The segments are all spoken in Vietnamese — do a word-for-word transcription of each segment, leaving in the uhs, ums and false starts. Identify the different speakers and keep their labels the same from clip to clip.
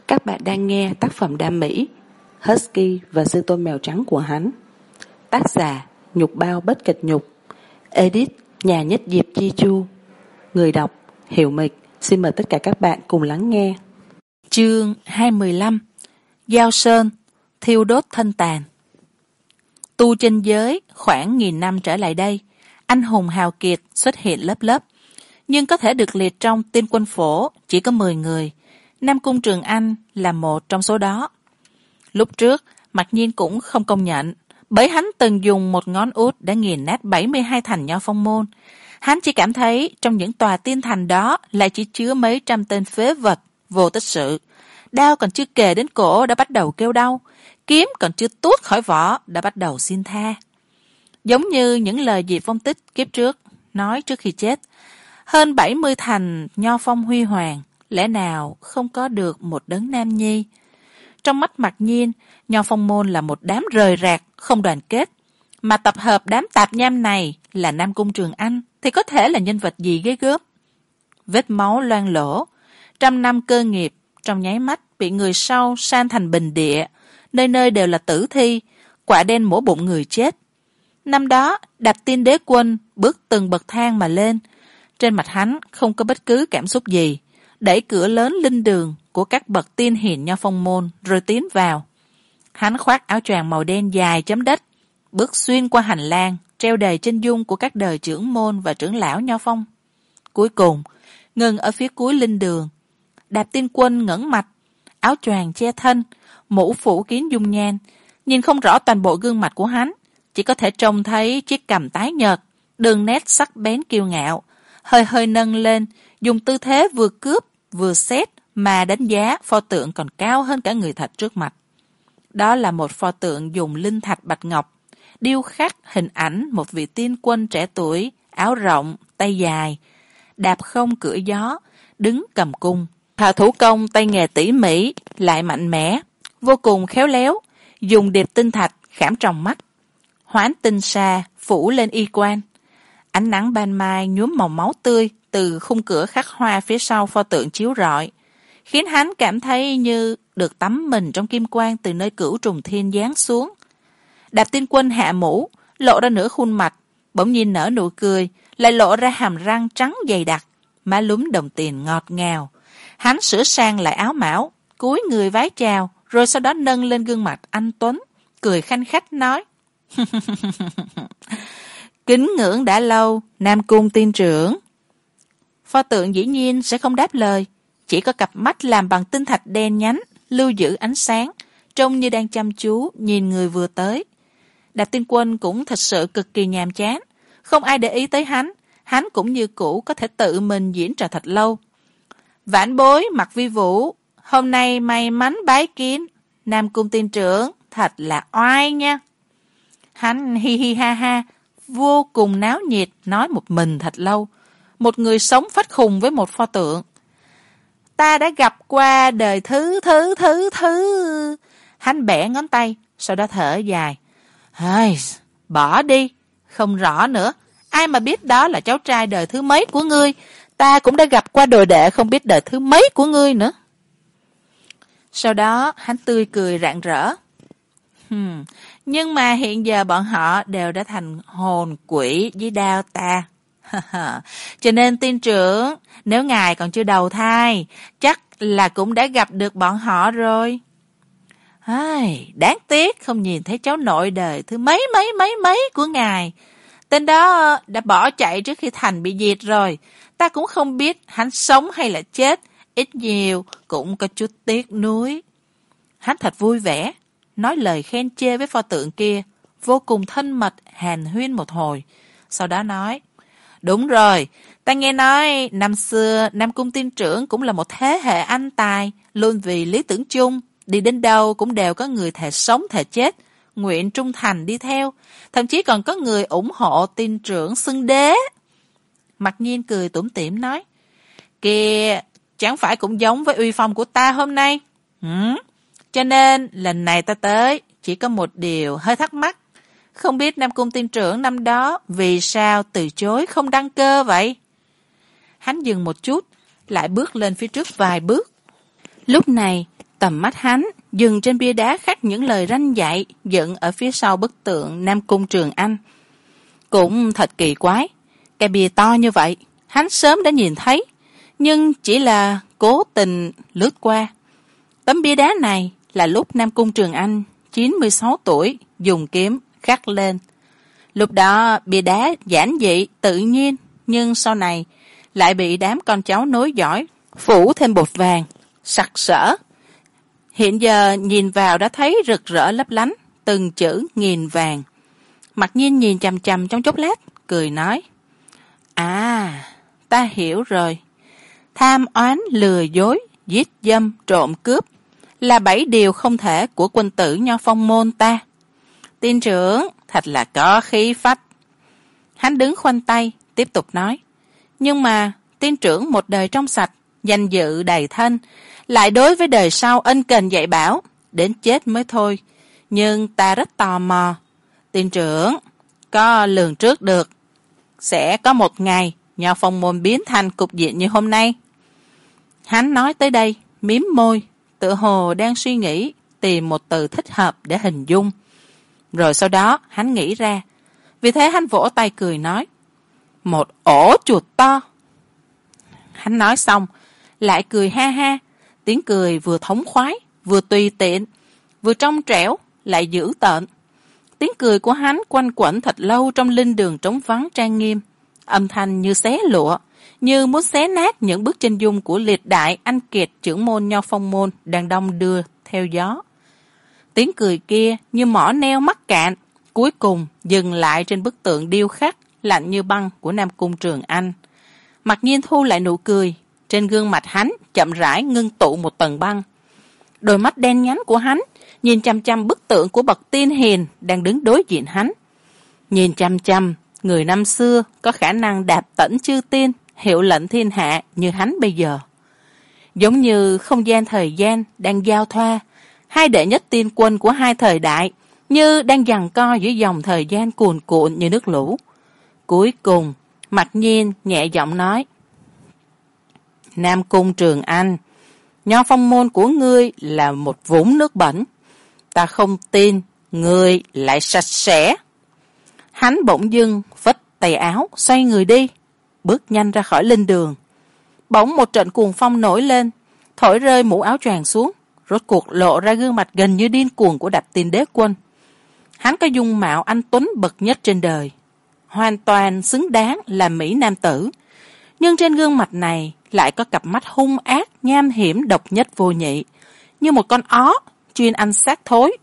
Speaker 1: Các bạn đang nghe tác phẩm đam mỹ Husky và sư tôn mèo trắng của hắn. Tác giả Nhục Bao Bất Kịch Nhục. Edit Nhà Nhất Diệp Chi Chu. Người đọc Hiểu Mịch. Xin mời tất cả các bạn cùng lắng nghe.
Speaker 2: Chương hai mươi lăm. Giao Sơn, thiêu đốt thân tàn. Tu chân giới khoảng nghìn năm trở lại đây, anh hùng hào kiệt xuất hiện lớp lớp, nhưng có thể được liệt trong tiên quân phổ chỉ có mười người. Nam Cung Trường Anh là một trong số đó. Lúc trước, Mặc Nhiên cũng không công nhận, bởi hắn từng dùng một ngón út đã nghiền nát bảy mươi hai thành Nho Phong môn. Hắn chỉ cảm thấy trong những tòa tiên thành đó lại chỉ chứa mấy trăm tên phế vật, vô tích sự. Đao còn chưa kề đến cổ đã bắt đầu kêu đau, kiếm còn chưa tuốt khỏi vỏ đã bắt đầu xin tha. Giống như những lời Diệp Phong Tích kiếp trước nói trước khi chết, hơn bảy mươi thành Nho Phong huy hoàng, lẽ nào không có được một đấng nam nhi. Trong mắt Mặc Nhiên, Nho Phong môn là một đám rời rạc, không đoàn kết, mà tập hợp đám tạp nham này là Nam Cung Trường Anh thì có thể là nhân vật gì ghê gớm. Vết máu loang lỗ, trăm năm cơ nghiệp trong nháy mắt bị người sau san thành bình địa, nơi nơi đều là tử thi, quả đen mổ bụng người chết. Năm đó, Đạp Tiên Đế Quân bước từng bậc thang mà lên, trên mặt hắn không có bất cứ cảm xúc gì, đẩy cửa lớn linh đường của các bậc tiên hiền Nho Phong môn rồi tiến vào. Hắn khoác áo choàng màu đen dài chấm đất, bước xuyên qua hành lang treo đầy chân dung của các đời trưởng môn và trưởng lão Nho Phong. Cuối cùng, ngừng ở phía cuối linh đường. Đạp Tiên Quân ngẩng mặt, áo choàng che thân, mũ phủ kín dung nhan, nhìn không rõ toàn bộ gương mặt của hắn, chỉ có thể trông thấy chiếc cằm tái nhợt, đường nét sắc bén kiêu ngạo, hơi hơi nâng lên, dùng tư thế vừa cướp vừa xét mà đánh giá pho tượng còn cao hơn cả người thật trước mặt. Đó là một pho tượng dùng linh thạch bạch ngọc, điêu khắc hình ảnh một vị tiên quân trẻ tuổi, áo rộng, tay dài, đạp không cưỡi gió, đứng cầm cung. Thợ thủ công tay nghề tỉ mỉ, lại mạnh mẽ, vô cùng khéo léo, dùng điệp tinh thạch khảm trong mắt. Hoán tinh sa phủ lên y quan. Ánh nắng ban mai nhuốm màu máu tươi từ khung cửa khắc hoa phía sau pho tượng chiếu rọi, khiến hắn cảm thấy như được tắm mình trong kim quang từ nơi cửu trùng thiên giáng xuống. Đạp Tiên Quân hạ mũ, lộ ra nửa khuôn mặt, bỗng nhiên nở nụ cười, lại lộ ra hàm răng trắng dày đặc, má lúm đồng tiền ngọt ngào. Hắn sửa sang lại áo mão, cúi người vái chào, rồi sau đó nâng lên gương mặt anh tuấn, cười khanh khách nói: kính ngưỡng đã lâu, Nam Cung tiên trưởng. Pho tượng dĩ nhiên sẽ không đáp lời, chỉ có cặp mắt làm bằng tinh thạch đen nhánh, lưu giữ ánh sáng, trông như đang chăm chú nhìn người vừa tới. Đạp Tiên Quân cũng thật sự cực kỳ nhàm chán, không ai để ý tới hắn, hắn cũng như cũ có thể tự mình diễn trò thật lâu. Vãn bối Mặc Vi Vũ, hôm nay may mắn bái kiến Nam Cung tiên trưởng, thật là oai nha. Hắn hi hi ha ha, vô cùng náo nhiệt, nói một mình thật lâu. Một người sống phát khùng với một pho tượng. Ta đã gặp qua đời thứ thứ thứ thứ. Hắn bẻ ngón tay, sau đó thở dài. Hây, bỏ đi, không rõ nữa. Ai mà biết đó là cháu trai đời thứ mấy của ngươi. Ta cũng đã gặp qua đồ đệ không biết đời thứ mấy của ngươi nữa. Sau đó hắn tươi cười rạng rỡ. Hmm, nhưng mà hiện giờ bọn họ đều đã thành hồn quỷ với đao ta. Cho nên tiên trưởng, nếu ngài còn chưa đầu thai, chắc là cũng đã gặp được bọn họ rồi. Ai, đáng tiếc không nhìn thấy cháu nội đời thứ mấy mấy mấy mấy của ngài. Tên đó đã bỏ chạy trước khi thành bị diệt rồi. Ta cũng không biết hắn sống hay là chết, ít nhiều cũng có chút tiếc nuối. Hắn thật vui vẻ, nói lời khen chê với pho tượng kia, vô cùng thân mật hàn huyên một hồi. Sau đó nói: đúng rồi, ta nghe nói năm xưa Nam Cung tiên trưởng cũng là một thế hệ anh tài, luôn vì lý tưởng chung, đi đến đâu cũng đều có người thề sống thề chết, nguyện trung thành đi theo, thậm chí còn có người ủng hộ tiên trưởng xưng đế. Mặc Nhiên cười tủm tỉm nói: kìa, chẳng phải cũng giống với uy phong của ta hôm nay? Hử? Cho nên lần này ta tới chỉ có một điều hơi thắc mắc, không biết Nam Cung tiên trưởng năm đó vì sao từ chối không đăng cơ vậy? Hắn dừng một chút, lại bước lên phía trước vài bước. Lúc này, Tầm mắt hắn dừng trên bia đá khắc những lời răn dạy dựng ở phía sau bức tượng Nam Cung Trường Anh. Cũng thật kỳ quái, cái bia to như vậy hắn sớm đã nhìn thấy, nhưng chỉ là cố tình lướt qua. Tấm bia đá này là lúc Nam Cung Trường Anh chín mươi sáu tuổi dùng kiếm khắc lên. Lúc đó bia đá giản dị tự nhiên, nhưng sau này lại bị đám con cháu nối dõi phủ thêm bột vàng sặc sỡ. Hiện giờ nhìn vào đã thấy rực rỡ lấp lánh, từng chữ nghìn vàng. Mặc Nhiên nhìn chằm chằm trong chốc lát, cười nói: À, ta hiểu rồi. Tham oán lừa dối, giết dâm, trộm cướp là bảy điều không thể của quân tử Nho Phong môn ta. Tiên trưởng thật là có khí phách. Hắn đứng khoanh tay, tiếp tục nói: Nhưng mà tiên trưởng một đời trong sạch, danh dự đầy thân, lại đối với đời sau ân cần dạy bảo, đến chết mới thôi. Nhưng ta rất tò mò, tiên trưởng có lường trước được sẽ có một ngày Nho Phong môn biến thành cục diện như hôm nay? Hắn nói tới đây, mím môi, tựa hồ đang suy nghĩ tìm một từ thích hợp để hình dung. Rồi sau đó hắn nghĩ ra, vì thế hắn vỗ tay cười nói: Một ổ chuột to. Hắn nói xong lại cười ha ha, tiếng cười vừa thống khoái, vừa tùy tiện, vừa trong trẻo, lại dữ tợn. Tiếng cười của hắn quanh quẩn thật lâu trong linh đường trống vắng trang nghiêm, âm thanh như xé lụa, như muốn xé nát những bức chân dung của liệt đại anh kiệt trưởng môn Nho Phong môn đang đong đưa theo gió. Tiếng cười kia như mỏ neo mắc cạn, cuối cùng dừng lại trên bức tượng điêu khắc lạnh như băng của Nam Cung Trường Anh. Mặc Nhiên thu lại nụ cười, trên gương mặt hắn chậm rãi ngưng tụ một tầng băng. Đôi mắt đen nhánh của hắn nhìn chăm chăm bức tượng của bậc tiên hiền đang đứng đối diện hắn. Nhìn chăm chăm người năm xưa có khả năng đạp tẩn chư tiên, hiệu lệnh thiên hạ như hắn bây giờ. Giống như không gian thời gian đang giao thoa, hai đệ nhất tiên quân của hai thời đại như đang giằng co giữa dòng thời gian cuồn cuộn như nước lũ. Cuối cùng Mặc Nhiên nhẹ giọng nói: Nam Cung Trường Anh, Nho Phong môn của ngươi là một vũng nước bẩn, ta không tin ngươi lại sạch sẽ. Hắn bỗng dưng vất tay áo, xoay người đi, bước nhanh ra khỏi linh đường. Bỗng một trận cuồng phong nổi lên, thổi rơi mũ áo choàng xuống, rốt cuộc lộ ra gương mặt gần như điên cuồng của Đạp Tiên Đế Quân. Hắn có dung mạo anh tuấn bậc nhất trên đời, hoàn toàn xứng đáng là mỹ nam tử, nhưng trên gương mặt này lại có cặp mắt hung ác, nham hiểm, độc nhất vô nhị, như một con ó chuyên ăn xác thối.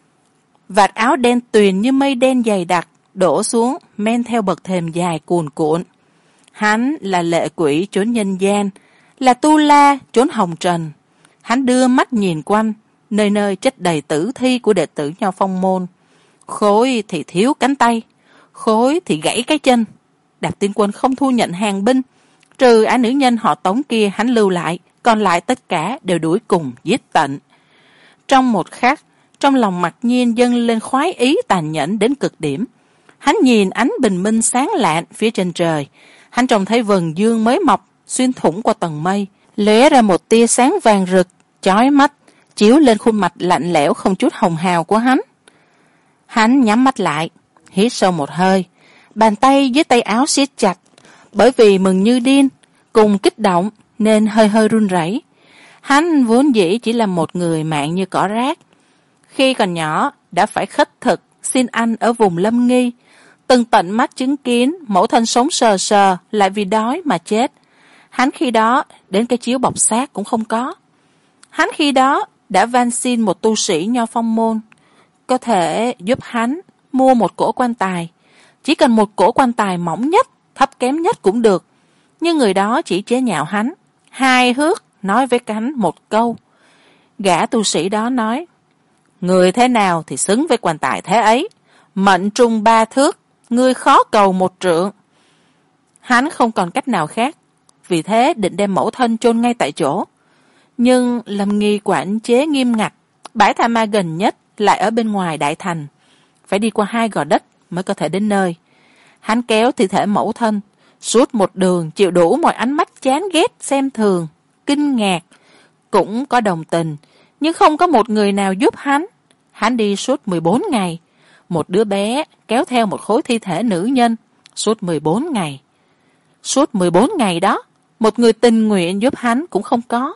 Speaker 2: Vạt áo đen tuyền như mây đen dày đặc đổ xuống, men theo bậc thềm dài cuồn cuộn. Hắn là lệ quỷ trốn nhân gian, là tu la trốn hồng trần. Hắn đưa mắt nhìn quanh, nơi nơi chất đầy tử thi của đệ tử Nho Phong môn. Khối thì thiếu cánh tay, khối thì gãy cái chân. Đạp Tiên Quân không thu nhận hàng binh, trừ ả nữ nhân họ Tống kia hắn lưu lại, còn lại tất cả đều đuổi cùng giết tận. Trong một khắc, trong lòng Mặc Nhiên dâng lên khoái ý tàn nhẫn đến cực điểm. Hắn nhìn ánh bình minh sáng lạn phía trên trời, hắn trông thấy vầng dương mới mọc xuyên thủng qua tầng mây, lóe ra một tia sáng vàng rực chói mắt, chiếu lên khuôn mặt lạnh lẽo không chút hồng hào của hắn. Hắn nhắm mắt lại, hít sâu một hơi, bàn tay dưới tay áo siết chặt, bởi vì mừng như điên cùng kích động nên hơi hơi run rẩy. Hắn vốn dĩ chỉ là một người mạng như cỏ rác, khi còn nhỏ đã phải khất thực xin ăn ở vùng Lâm Nghi, từng tận mắt chứng kiến mẫu thân sống sờ sờ lại vì đói mà chết. Hắn khi đó đến cái chiếu bọc xác cũng không có. Hắn khi đó đã van xin một tu sĩ Nho Phong môn có thể giúp hắn mua một cỗ quan tài, chỉ cần một cỗ quan tài mỏng nhất, thấp kém nhất cũng được. Nhưng người đó chỉ chế nhạo hắn, hài hước nói với hắn một câu. Gã tu sĩ đó nói: Người thế nào thì xứng với quan tài thế ấy, mệnh trung ba thước, ngươi khó cầu một trượng. Hắn không còn cách nào khác, vì thế định đem mẫu thân chôn ngay tại chỗ. Nhưng Lâm Nghi quản chế nghiêm ngặt, bãi tha ma gần nhất lại ở bên ngoài đại thành, phải đi qua hai gò đất mới có thể đến nơi. Hắn kéo thi thể mẫu thân, suốt một đường chịu đủ mọi ánh mắt chán ghét, xem thường, kinh ngạc, cũng có đồng tình, nhưng không có một người nào giúp hắn. Hắn đi suốt mười bốn ngày, một đứa bé kéo theo một khối thi thể nữ nhân suốt mười bốn ngày. Suốt mười bốn ngày đó, một người tình nguyện giúp hắn cũng không có.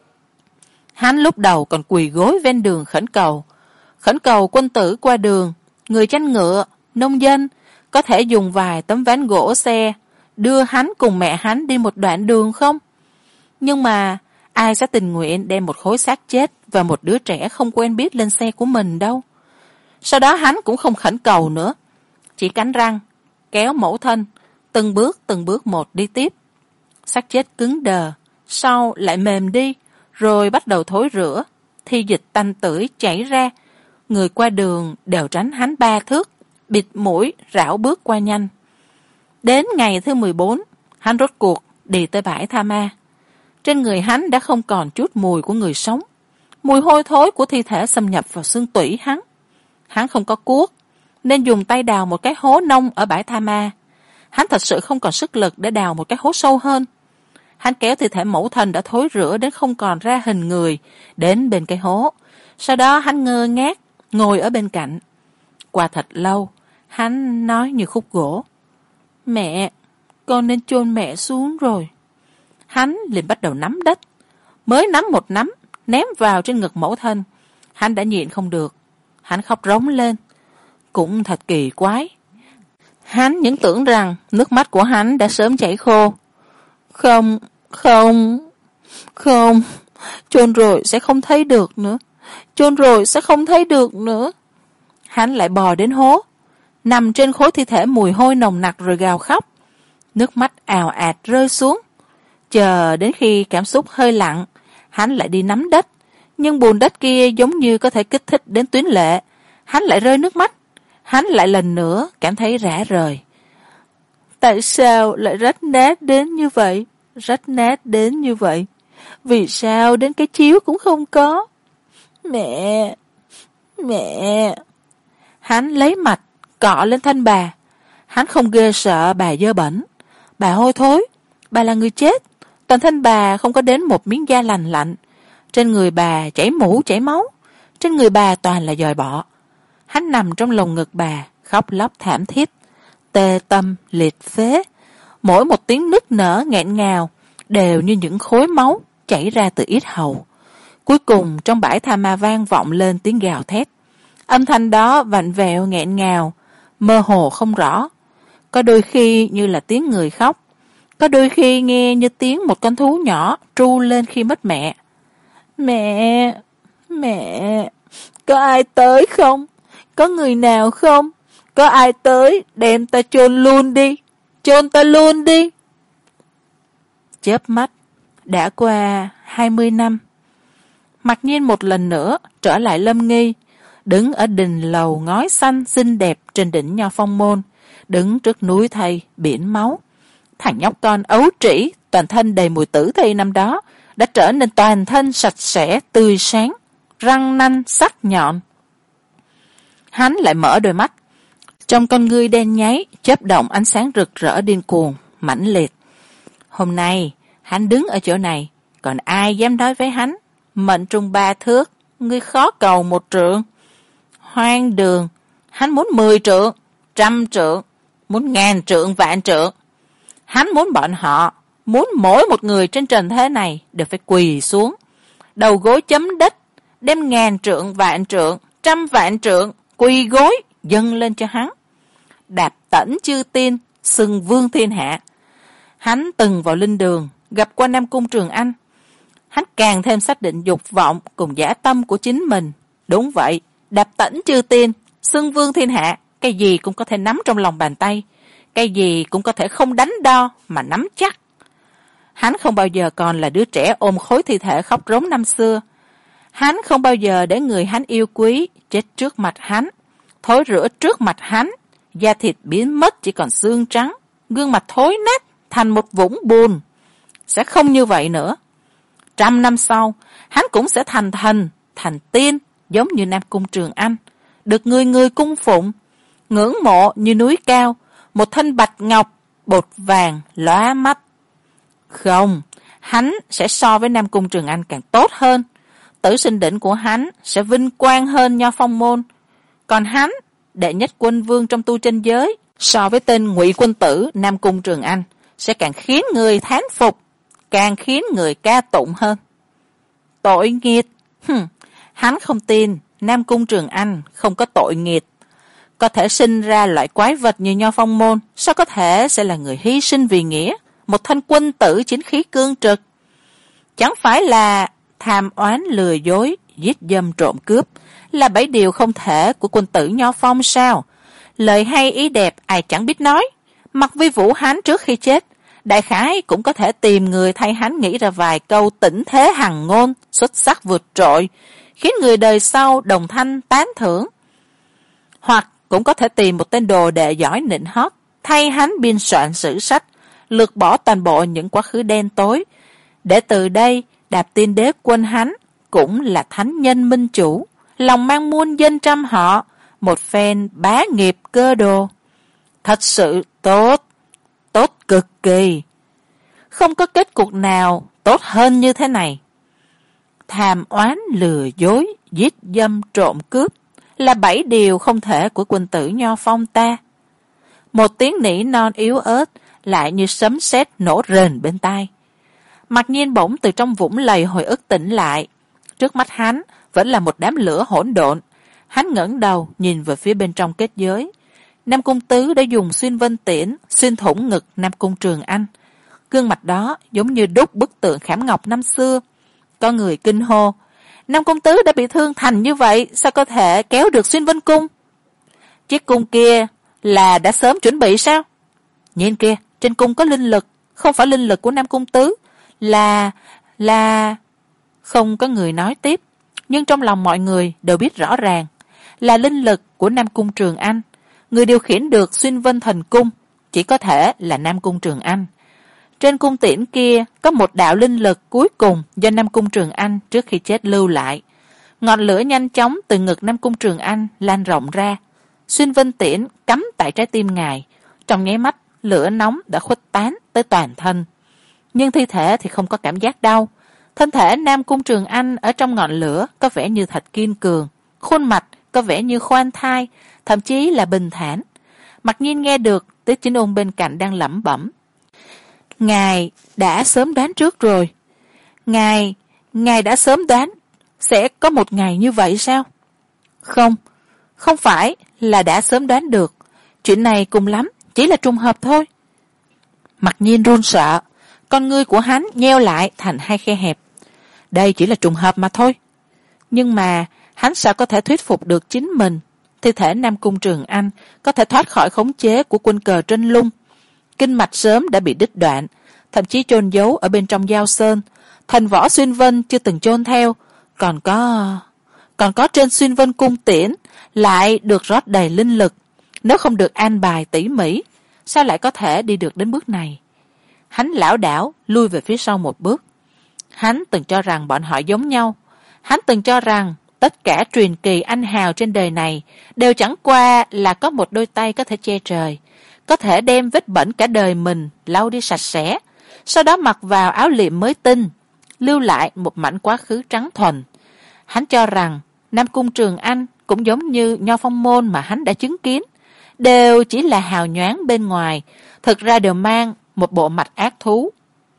Speaker 2: Hắn lúc đầu còn quỳ gối ven đường khẩn cầu, khẩn cầu quân tử qua đường, người chăn ngựa, nông dân có thể dùng vài tấm ván gỗ xe đưa hắn cùng mẹ hắn đi một đoạn đường không. Nhưng mà ai sẽ tình nguyện đem một khối xác chết và một đứa trẻ không quen biết lên xe của mình đâu. Sau đó hắn cũng không khẩn cầu nữa, chỉ cắn răng kéo mẫu thân từng bước từng bước một đi tiếp. Xác chết cứng đờ, sau lại mềm đi, rồi bắt đầu thối rữa, thi dịch tanh tưởi chảy ra. Người qua đường đều tránh hắn ba thước, bịt mũi rảo bước qua nhanh. Đến ngày thứ mười bốn, hắn rốt cuộc đi tới bãi Tha Ma. Trên người hắn đã không còn chút mùi của người sống, mùi hôi thối của thi thể xâm nhập vào xương tủy hắn. Hắn không có cuốc, nên dùng tay đào một cái hố nông ở bãi Tha Ma. Hắn thật sự không còn sức lực để đào một cái hố sâu hơn. Hắn kéo thi thể mẫu thân đã thối rữa đến không còn ra hình người đến bên cái hố. Sau đó hắn ngơ ngác ngồi ở bên cạnh. Qua thật lâu, hắn nói như khúc gỗ: "Mẹ, con nên chôn mẹ xuống rồi." Hắn liền bắt đầu nắm đất. Mới nắm một nắm, ném vào trên ngực mẫu thân, hắn đã nhịn không được. Hắn khóc rống lên. Cũng thật kỳ quái. Hắn những tưởng rằng nước mắt của hắn đã sớm chảy khô. Không, không, không, chôn rồi sẽ không thấy được nữa. Chôn rồi sẽ không thấy được nữa. Hắn lại bò đến hố, nằm trên khối thi thể mùi hôi nồng nặc rồi gào khóc. Nước mắt ào ạt rơi xuống. Chờ đến khi cảm xúc hơi lặng, hắn lại đi nắm đất. Nhưng bùn đất kia giống như có thể kích thích đến tuyến lệ. Hắn lại rơi nước mắt. Hắn lại lần nữa cảm thấy rã rời. Tại sao lại rách nát đến như vậy? Rách nát đến như vậy. Vì sao đến cái chiếu cũng không có? Mẹ! Mẹ! Hắn lấy mặt cọ lên thân bà. Hắn không ghê sợ bà dơ bẩn. Bà hôi thối. Bà là người chết. Toàn thân bà không có đến một miếng da lành lạnh. Trên người bà chảy mũ chảy máu. Trên người bà toàn là dòi bọ. Hắn nằm trong lồng ngực bà, khóc lóc thảm thiết, tê tâm liệt phế. Mỗi một tiếng nức nở nghẹn ngào đều như những khối máu chảy ra từ yết hầu. Cuối cùng trong bãi Tha Ma vang vọng lên tiếng gào thét. Âm thanh đó vặn vẹo nghẹn ngào, mơ hồ không rõ. Có đôi khi như là tiếng người khóc, có đôi khi nghe như tiếng một con thú nhỏ tru lên khi mất mẹ. Mẹ, mẹ, có ai tới không? Có người nào không? Có ai tới đem ta chôn luôn đi, chôn ta luôn đi. Chớp mắt, đã qua hai mươi năm. Mặc nhiên một lần nữa trở lại Lâm Nghi, đứng ở đình lầu ngói xanh xinh đẹp trên đỉnh Nho Phong Môn, đứng trước núi thây biển máu. Thằng nhóc con ấu trĩ, toàn thân đầy mùi tử thi năm đó, đã trở nên toàn thân sạch sẽ, tươi sáng, răng nanh sắc nhọn. Hắn lại mở đôi mắt. Trong con ngươi đen nháy, chớp động ánh sáng rực rỡ điên cuồng, mãnh liệt. Hôm nay, hắn đứng ở chỗ này, còn ai dám nói với hắn, mệnh trung ba thước, ngươi khó cầu một trượng. Hoang đường, hắn muốn mười trượng, trăm trượng, muốn ngàn trượng vạn trượng. Hắn muốn bọn họ, muốn mỗi một người trên trần thế này đều phải quỳ xuống, đầu gối chấm đất, đem ngàn trượng vạn trượng, trăm vạn trượng, quỳ gối, dâng lên cho hắn. Đạp tẩn chư tiên, xưng vương thiên hạ. Hắn từng vào linh đường, gặp qua Nam Cung Trường Anh. Hắn càng thêm xác định dục vọng cùng dã tâm của chính mình. Đúng vậy, đạp tẩn chư tiên, xưng vương thiên hạ, cái gì cũng có thể nắm trong lòng bàn tay, cái gì cũng có thể không đánh đo mà nắm chắc. Hắn không bao giờ còn là đứa trẻ ôm khối thi thể khóc rống năm xưa. Hắn không bao giờ để người hắn yêu quý chết trước mặt hắn, thối rữa trước mặt hắn, da thịt biến mất chỉ còn xương trắng, gương mặt thối nát thành một vũng bùn. Sẽ không như vậy nữa. Trăm năm sau, hắn cũng sẽ thành thần, thành tiên, giống như Nam Cung Trường Anh, được người người cung phụng, ngưỡng mộ như núi cao, một thân bạch ngọc, bột vàng, lóa mắt. Không, hắn sẽ so với Nam Cung Trường Anh càng tốt hơn, tử sinh định của hắn sẽ vinh quang hơn Nho Phong môn, còn hắn, đệ nhất quân vương trong tu chân giới, so với tên Ngụy quân tử Nam Cung Trường Anh, sẽ càng khiến người thán phục, càng khiến người ca tụng hơn. Tội nghiệt, hừm, hắn không tin Nam Cung Trường Anh không có tội nghiệt. Có thể sinh ra loại quái vật như Nho Phong môn, sao có thể sẽ là người hy sinh vì nghĩa, một thanh quân tử chính khí cương trực? Chẳng phải là tham oán lừa dối, giết dâm trộm cướp là bảy điều không thể của quân tử Nho Phong sao? Lời hay ý đẹp ai chẳng biết nói. Mặc Vi Vũ hắn trước khi chết, đại khái cũng có thể tìm người thay hắn nghĩ ra vài câu tĩnh thế hằng ngôn, xuất sắc vượt trội, khiến người đời sau đồng thanh tán thưởng. Hoặc cũng có thể tìm một tên đồ đệ giỏi nịnh hót, thay hắn biên soạn sử sách, lược bỏ toàn bộ những quá khứ đen tối, để từ đây Đạp Tiên Đế quân hắn cũng là thánh nhân minh chủ, lòng mang muôn dân trăm họ, một phen bá nghiệp cơ đồ. Thật sự tốt, tốt cực kỳ. Không có kết cục nào tốt hơn như thế này. Tham oán lừa dối, giết dâm trộm cướp là bảy điều không thể của quân tử Nho Phong ta. Một tiếng nỉ non yếu ớt lại như sấm sét nổ rền bên tai. Mặc nhiên bỗng từ trong vũng lầy hồi ức tỉnh lại. Trước mắt hắn vẫn là một đám lửa hỗn độn. Hắn ngẩng đầu nhìn về phía bên trong kết giới. Nam Cung Tứ đã dùng xuyên vân tiễn xuyên thủng ngực Nam Cung Trường Anh. Gương mặt đó giống như đúc bức tượng khảm ngọc năm xưa. Có người kinh hô: Nam Cung Tứ đã bị thương thành như vậy, sao có thể kéo được xuyên vân cung? Chiếc cung kia là đã sớm chuẩn bị sao? Nhìn kia, trên cung có linh lực, không phải linh lực của Nam Cung Tứ, là... là... Không có người nói tiếp, nhưng trong lòng mọi người đều biết rõ ràng, là linh lực của Nam Cung Trường Anh. Người điều khiển được xuyên vân thần cung chỉ có thể là Nam Cung Trường Anh. Trên cung tiễn kia có một đạo linh lực cuối cùng do Nam Cung Trường Anh trước khi chết lưu lại. Ngọn lửa nhanh chóng từ ngực Nam Cung Trường Anh lan rộng ra. Xuyên vân tiễn cắm tại trái tim ngài. Trong nháy mắt, lửa nóng đã khuếch tán tới toàn thân. Nhưng thi thể thì không có cảm giác đau. Thân thể Nam Cung Trường Anh ở trong ngọn lửa có vẻ như thạch kiên cường. Khuôn mặt có vẻ như khoan thai, thậm chí là bình thản. Mặc nhiên nghe được Tiết Chính Ôn bên cạnh đang lẩm bẩm: Ngài đã sớm đoán trước rồi. Ngài, Ngài đã sớm đoán sẽ có một ngày như vậy sao? Không, không phải là đã sớm đoán được. Chuyện này cùng lắm, chỉ là trùng hợp thôi. Mặc nhiên run sợ, con ngươi của hắn nheo lại thành hai khe hẹp. Đây chỉ là trùng hợp mà thôi. Nhưng mà hắn sao có thể thuyết phục được chính mình? Thi thể Nam Cung Trường Anh có thể thoát khỏi khống chế của quân cờ trên lung. Kinh mạch sớm đã bị đứt đoạn, thậm chí chôn giấu ở bên trong Giao Sơn. Thành võ xuyên vân chưa từng chôn theo, còn có còn có trên xuyên vân cung tiễn lại được rót đầy linh lực. Nếu không được an bài tỉ mỉ, sao lại có thể đi được đến bước này? Hắn lảo đảo lui về phía sau một bước. Hắn từng cho rằng bọn họ giống nhau. Hắn từng cho rằng tất cả truyền kỳ anh hào trên đời này đều chẳng qua là có một đôi tay có thể che trời, có thể đem vết bẩn cả đời mình lau đi sạch sẽ, sau đó mặc vào áo liệm mới tinh, lưu lại một mảnh quá khứ trắng thuần. Hắn cho rằng Nam Cung Trường Anh cũng giống như Nho Phong môn mà hắn đã chứng kiến, đều chỉ là hào nhoáng bên ngoài, thực ra đều mang một bộ mặt ác thú.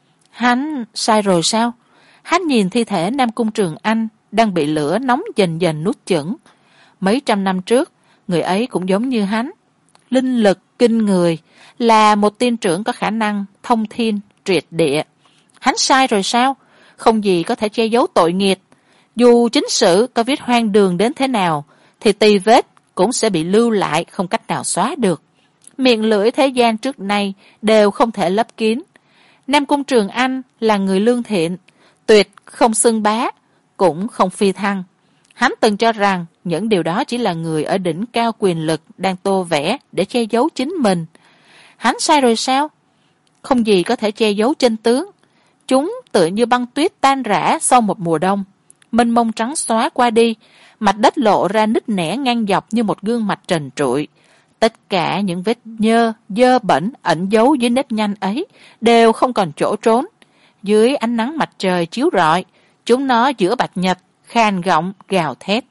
Speaker 2: Hắn sai rồi sao? Hắn nhìn thi thể Nam Cung Trường Anh đang bị lửa nóng dần dần nuốt chửng. Mấy trăm năm trước, người ấy cũng giống như hắn. Linh lực kinh người, là một tiên trưởng có khả năng thông thiên, triệt địa. Hắn sai rồi sao? Không gì có thể che giấu tội nghiệt. Dù chính sử có viết hoang đường đến thế nào, thì tì vết cũng sẽ bị lưu lại, không cách nào xóa được. Miệng lưỡi thế gian trước nay đều không thể lấp kín. Nam Cung Trường Anh là người lương thiện, tuyệt không xưng bá, cũng không phi thăng. Hắn từng cho rằng những điều đó chỉ là người ở đỉnh cao quyền lực đang tô vẽ để che giấu chính mình. Hắn sai rồi sao? Không gì có thể che giấu chân tướng. Chúng tựa như băng tuyết tan rã sau một mùa đông. Mênh mông trắng xóa qua đi, mặt đất lộ ra nứt nẻ ngang dọc như một gương mặt trần trụi. Tất cả những vết nhơ, dơ bẩn ẩn giấu dưới nếp nhăn ấy đều không còn chỗ trốn. Dưới ánh nắng mặt trời chiếu rọi, chúng nó giữa bạch nhật, khàn giọng gào thét.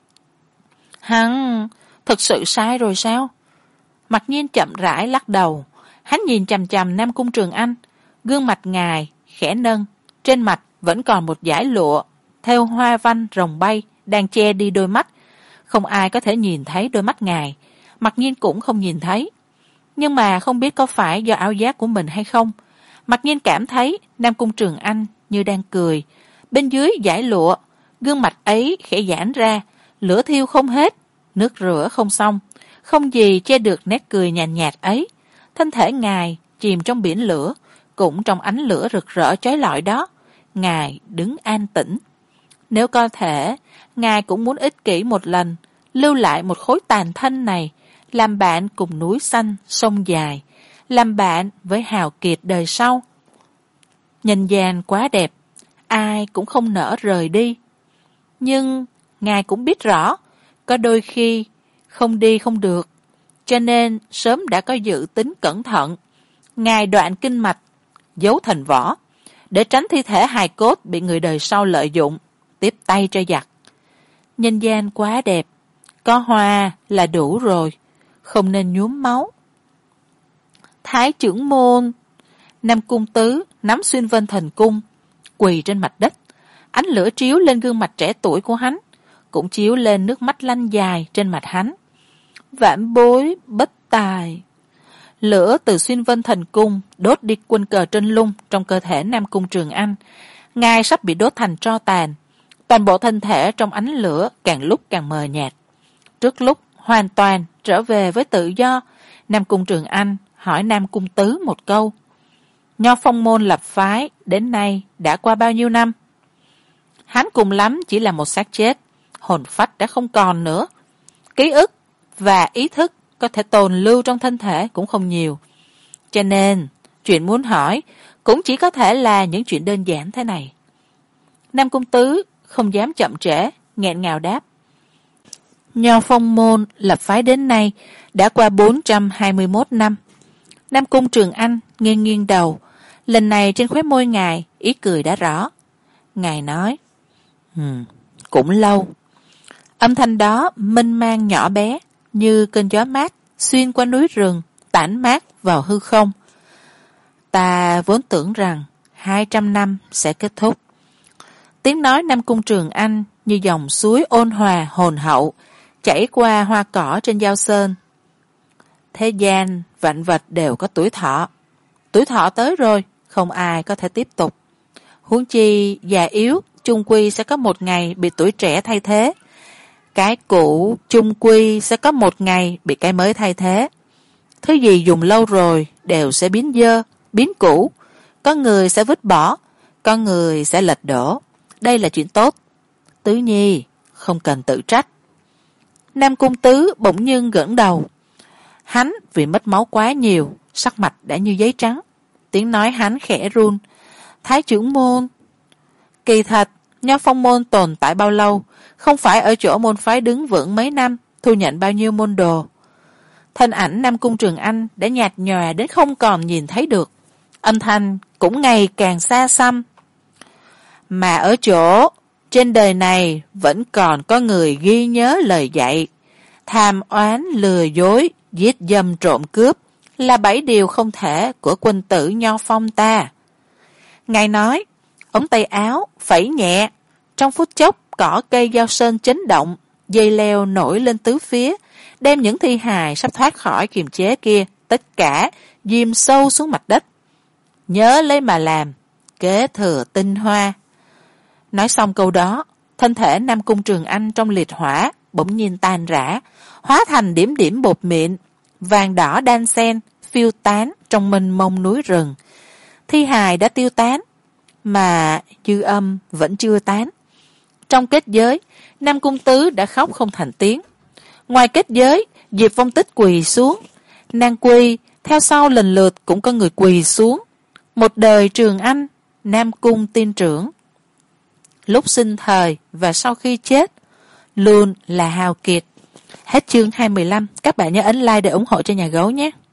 Speaker 2: Hắn thực sự sai rồi sao? Mặc Nhiên chậm rãi lắc đầu. Hắn nhìn chằm chằm Nam Cung Trường Anh, gương mặt ngài khẽ nâng, trên mặt vẫn còn một dải lụa thêu hoa văn rồng bay đang che đi đôi mắt. Không ai có thể nhìn thấy đôi mắt ngài, Mặc Nhiên cũng không nhìn thấy. Nhưng mà không biết có phải do áo giáp của mình hay không, Mặc Nhiên cảm thấy Nam Cung Trường Anh như đang cười. Bên dưới dải lụa, gương mặt ấy khẽ giãn ra, lửa thiêu không hết, nước rửa không xong, không gì che được nét cười nhàn nhạt, nhạt ấy. Thân thể ngài chìm trong biển lửa, cũng trong ánh lửa rực rỡ chói lọi đó, ngài đứng an tĩnh. Nếu có thể, ngài cũng muốn ích kỷ một lần, lưu lại một khối tàn thân này, làm bạn cùng núi xanh, sông dài, làm bạn với hào kiệt đời sau. Nhân gian quá đẹp, ai cũng không nỡ rời đi. Nhưng ngài cũng biết rõ, có đôi khi không đi không được, cho nên sớm đã có dự tính cẩn thận. Ngài đoạn kinh mạch, giấu thành vỏ, để tránh thi thể hài cốt bị người đời sau lợi dụng, tiếp tay cho giặc. Nhân gian quá đẹp, có hoa là đủ rồi, không nên nhuốm máu. Thái trưởng môn, Nam Cung Tứ nắm xuyên vân thần cung, quỳ trên mặt đất. Ánh lửa chiếu lên gương mặt trẻ tuổi của hắn, cũng chiếu lên nước mắt lanh dài trên mặt hắn. Vãn bối bất tài. Lửa từ xuyên vân thần cung đốt đi quân cờ trên lung trong cơ thể Nam Cung Trường Anh. Ngài sắp bị đốt thành tro tàn. Toàn bộ thân thể trong ánh lửa càng lúc càng mờ nhạt. Trước lúc hoàn toàn trở về với tự do, Nam Cung Trường Anh hỏi Nam Cung Tứ một câu. Nho Phong môn lập phái đến nay đã qua bao nhiêu năm? Hắn cùng lắm chỉ là một xác chết, hồn phách đã không còn nữa. Ký ức và ý thức có thể tồn lưu trong thân thể cũng không nhiều. Cho nên, chuyện muốn hỏi cũng chỉ có thể là những chuyện đơn giản thế này. Nam Cung Tứ không dám chậm trễ, nghẹn ngào đáp. Nho Phong môn lập phái đến nay đã qua bốn trăm hai mươi mốt năm. Nam Cung Trường Anh nghiêng nghiêng đầu. Lần này trên khóe môi ngài ý cười đã rõ. Ngài nói, hmm, cũng lâu. Âm thanh đó mênh mang nhỏ bé, như cơn gió mát xuyên qua núi rừng, tản mát vào hư không. Ta vốn tưởng rằng hai trăm năm sẽ kết thúc. Tiếng nói Nam Cung Trường Anh như dòng suối ôn hòa hồn hậu, chảy qua hoa cỏ trên Giao Sơn. Thế gian vạn vật đều có tuổi thọ. Tuổi thọ tới rồi, không ai có thể tiếp tục. Huống chi già yếu chung quy sẽ có một ngày bị tuổi trẻ thay thế. Cái cũ chung quy sẽ có một ngày bị cái mới thay thế. Thứ gì dùng lâu rồi đều sẽ biến dơ, biến cũ. Có người sẽ vứt bỏ, có người sẽ lệch đổ. Đây là chuyện tốt. Tứ Nhi, không cần tự trách. Nam Cung Tứ bỗng nhiên gẫn đầu. Hắn vì mất máu quá nhiều, sắc mặt đã như giấy trắng. Tiếng nói hắn khẽ run. Thái trưởng môn. Kỳ thật, Nho Phong môn tồn tại bao lâu, không phải ở chỗ môn phái đứng vững mấy năm, thu nhận bao nhiêu môn đồ. Thân ảnh Nam Cung Trường Anh đã nhạt nhòa đến không còn nhìn thấy được. Âm thanh cũng ngày càng xa xăm. Mà ở chỗ, trên đời này vẫn còn có người ghi nhớ lời dạy. Tham oán, lừa dối, giết dâm trộm cướp là bảy điều không thể của quân tử Nho Phong ta. Ngài nói, ống tay áo phẩy nhẹ, trong phút chốc cỏ cây Giao Sơn chấn động, dây leo nổi lên tứ phía, đem những thi hài sắp thoát khỏi kiềm chế kia tất cả dìm sâu xuống mặt đất. Nhớ lấy mà làm, kế thừa tinh hoa. Nói xong câu đó, thân thể Nam Cung Trường Anh trong liệt hỏa bỗng nhiên tan rã, hóa thành điểm điểm bột mịn, vàng đỏ đan xen phiêu tán trong mênh mông núi rừng. Thi hài đã tiêu tán, mà dư âm vẫn chưa tán. Trong kết giới, Nam Cung Tứ đã khóc không thành tiếng. Ngoài kết giới, Diệp Phong Tích quỳ xuống. Nàng quỳ, theo sau lần lượt cũng có người quỳ xuống. Một đời Trường Anh, Nam Cung tin trưởng. Lúc sinh thời và sau khi chết, luôn là hào kiệt. Hết chương hai mươi lăm. Các bạn nhớ ấn like để ủng hộ cho nhà gấu nhé.